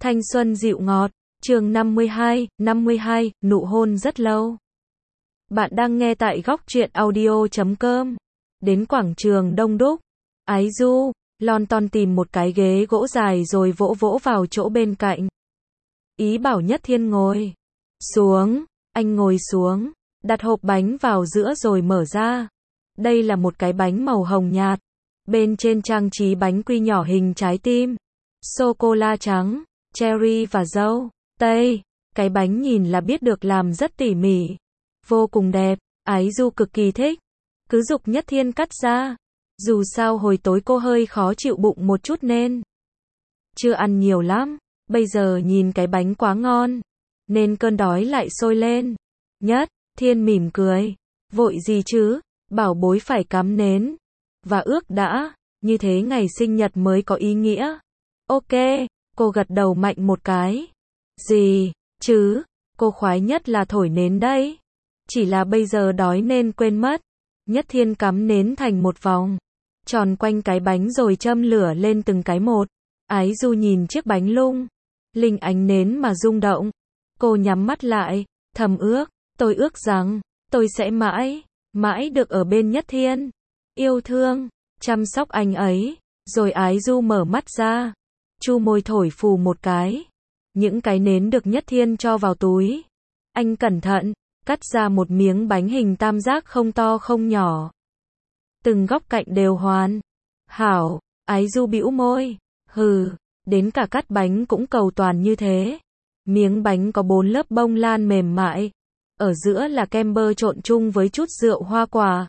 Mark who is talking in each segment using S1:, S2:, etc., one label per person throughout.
S1: Thanh xuân dịu ngọt, chương 52, nụ hôn rất lâu. Bạn đang nghe tại góc truyện audio.com. Đến quảng trường đông đúc, Ái Du, lon ton tìm một cái ghế gỗ dài rồi vỗ vỗ vào chỗ bên cạnh. Ý bảo Nhất Thiên ngồi xuống, anh ngồi xuống, đặt hộp bánh vào giữa rồi mở ra. Đây là một cái bánh màu hồng nhạt, bên trên trang trí bánh quy nhỏ hình trái tim, sô-cô-la trắng, cherry và dâu tây. Cái bánh nhìn là biết được làm rất tỉ mỉ, vô cùng đẹp. Ái Du cực kỳ thích, cứ giục Nhất Thiên cắt ra. Dù sao hồi tối cô hơi khó chịu bụng một chút nên chưa ăn nhiều lắm, bây giờ nhìn cái bánh quá ngon, nên cơn đói lại sôi lên. Nhất Thiên mỉm cười, vội gì chứ, bảo bối phải cắm nến và ước đã, như thế ngày sinh nhật mới có ý nghĩa. Ok, cô gật đầu mạnh một cái. Gì chứ, cô khoái nhất là thổi nến đấy. Chỉ là bây giờ đói nên quên mất. Nhất Thiên cắm nến thành một vòng tròn quanh cái bánh rồi châm lửa lên từng cái một. Ái Du nhìn chiếc bánh lung linh ánh nến mà rung động. Cô nhắm mắt lại, thầm ước, tôi ước rằng tôi sẽ mãi được ở bên Nhất Thiên, yêu thương, chăm sóc anh ấy. Rồi Ái Du mở mắt ra, chu môi thổi phù một cái. Những cái nến được Nhất Thiên cho vào túi. Anh cẩn thận cắt ra một miếng bánh hình tam giác không to không nhỏ. Từng góc cạnh đều hoàn hảo. Ái Du bĩu môi, hừ, đến cả cắt bánh cũng cầu toàn như thế. Miếng bánh có 4 lớp bông lan mềm mại, ở giữa là kem bơ trộn chung với chút rượu hoa quả.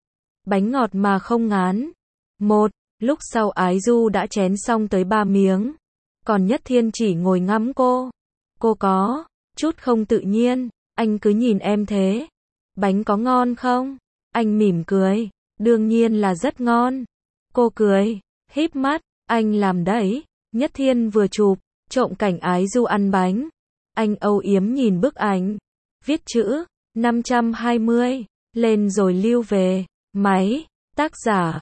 S1: Bánh ngọt mà không ngán. Một lúc sau Ái Du đã chén xong tới 3 miếng, còn Nhất Thiên chỉ ngồi ngắm cô. Cô có chút không tự nhiên, anh cứ nhìn em thế. Bánh có ngon không? Anh mỉm cười, đương nhiên là rất ngon. Cô cười, híp mắt, anh làm đấy. Nhất Thiên vừa chụp trộm cảnh Ái Du ăn bánh. Anh âu yếm nhìn bức ảnh, viết chữ 520 lên rồi lưu về máy. Tác giả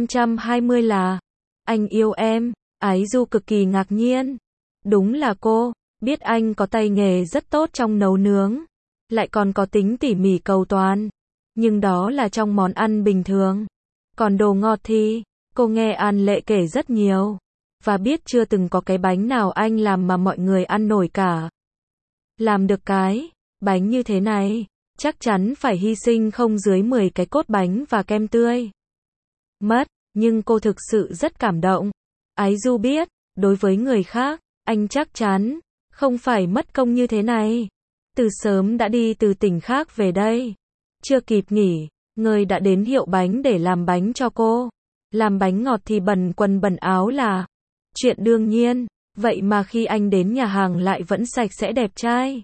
S1: 520 là anh yêu em. Ái Du cực kỳ ngạc nhiên. Đúng là cô biết anh có tay nghề rất tốt trong nấu nướng, lại còn có tính tỉ mỉ cầu toàn. Nhưng đó là trong món ăn bình thường. Còn đồ ngọt thì, cô nghe An Lệ kể rất nhiều, và biết chưa từng có cái bánh nào anh làm mà mọi người ăn nổi cả. Làm được cái bánh như thế này, chắc chắn phải hy sinh không dưới 10 cái cốt bánh và kem tươi. Mất, nhưng cô thực sự rất cảm động. Ái Du biết, đối với người khác, anh chắc chắn không phải mất công như thế này. Từ sớm đã đi từ tỉnh khác về đây. Chưa kịp nghỉ ngơi đã đến hiệu bánh để làm bánh cho cô. Làm bánh ngọt thì bẩn quần bẩn áo là chuyện đương nhiên, vậy mà khi anh đến nhà hàng lại vẫn sạch sẽ đẹp trai.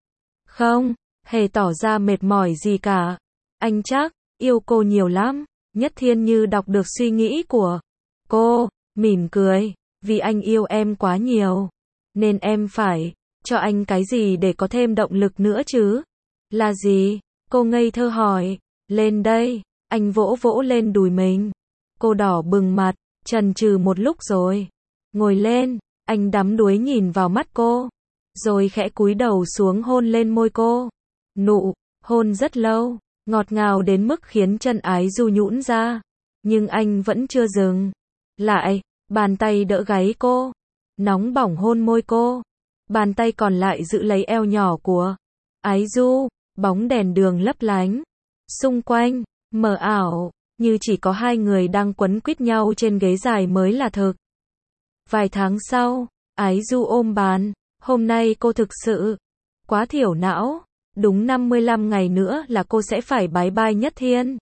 S1: Không hề tỏ ra mệt mỏi gì cả. Anh chắc yêu cô nhiều lắm. Nhất Thiên như đọc được suy nghĩ của cô, mỉm cười, vì anh yêu em quá nhiều, nên em phải cho anh cái gì để có thêm động lực nữa chứ. Là gì? Cô ngây thơ hỏi. Lên đây. Anh vỗ vỗ lên đùi mình. Cô đỏ bừng mặt, chần chừ một lúc rồi ngồi lên. Anh đắm đuối nhìn vào mắt cô, rồi khẽ cúi đầu xuống hôn lên môi cô. Nụ hôn rất lâu, ngọt ngào đến mức khiến chân Ái Du nhũn ra. Nhưng anh vẫn chưa dừng lại. Bàn tay đỡ gáy cô, nóng bỏng hôn môi cô. Bàn tay còn lại giữ lấy eo nhỏ của Ái Du. Bóng đèn đường lấp lánh xung quanh, mờ ảo, như chỉ có hai người đang quấn quýt nhau trên ghế dài mới là thực. Vài tháng sau, Ái Du ôm bàn. Hôm nay cô thực sự quá thiểu não. Đúng 55 ngày nữa là cô sẽ phải bye bye Nhất Thiên.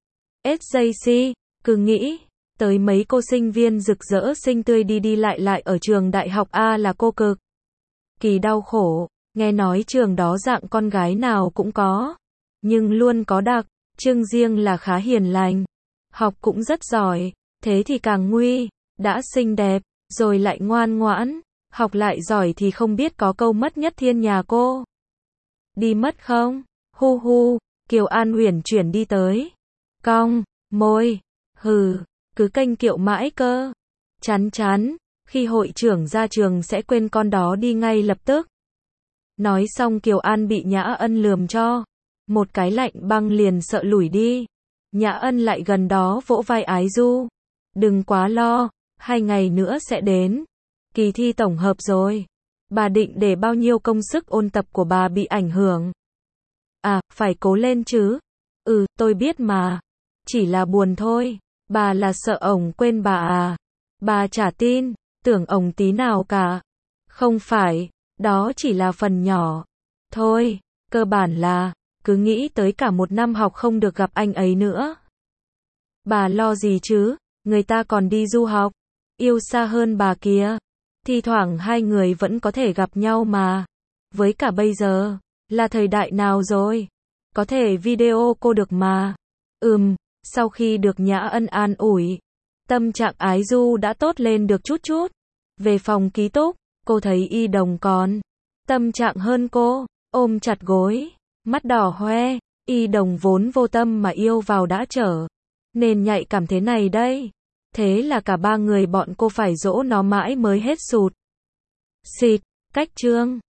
S1: SJC, cứ nghĩ tới mấy cô sinh viên rực rỡ xinh tươi đi lại ở trường đại học A là cô cực kỳ đau khổ. Nghe nói trường đó dạng con gái nào cũng có, nhưng luôn có đặc trưng riêng là khá hiền lành, học cũng rất giỏi. Thế thì càng nguy, đã xinh đẹp rồi lại ngoan ngoãn, học lại giỏi thì không biết có câu mất Nhất Thiên nhà cô đi mất không? Hu hu. Kiều An uyển chuyển đi tới, cong môi, hừ, cứ kênh kiệu mãi cơ. Chán, khi hội trưởng ra trường sẽ quên con đó đi ngay lập tức. Nói xong Kiều An bị Nhã Ân lườm cho một cái lạnh băng liền sợ lủi đi. Nhã Ân lại gần đó vỗ vai Ái Du. Đừng quá lo, 2 ngày nữa sẽ đến. Kỳ thi tổng hợp rồi. Bà định để bao nhiêu công sức ôn tập của bà bị ảnh hưởng? À, phải cố lên chứ. Tôi biết mà. Chỉ là buồn thôi. Bà là sợ ổng quên bà à? Bà chả tin, tưởng ổng tí nào cả. Không phải, đó chỉ là phần nhỏ. Thôi, cơ bản là, cứ nghĩ tới cả một năm học không được gặp anh ấy nữa. Bà lo gì chứ, người ta còn đi du học, yêu xa hơn bà kìa. Thi thoảng hai người vẫn có thể gặp nhau mà. Với cả bây giờ, là thời đại nào rồi? Có thể video cô được mà. Sau khi được Nhã Ân an ủi, tâm trạng Ái Du đã tốt lên được chút chút. Về phòng ký túc, cô thấy Y Đồng còn tâm trạng hơn cô, ôm chặt gối, mắt đỏ hoe. Y Đồng vốn vô tâm mà yêu vào đã trở nên nhạy cảm thế này đây. Thế là cả ba người bọn cô phải dỗ nó mãi mới hết sụt. Xịt, cách chương.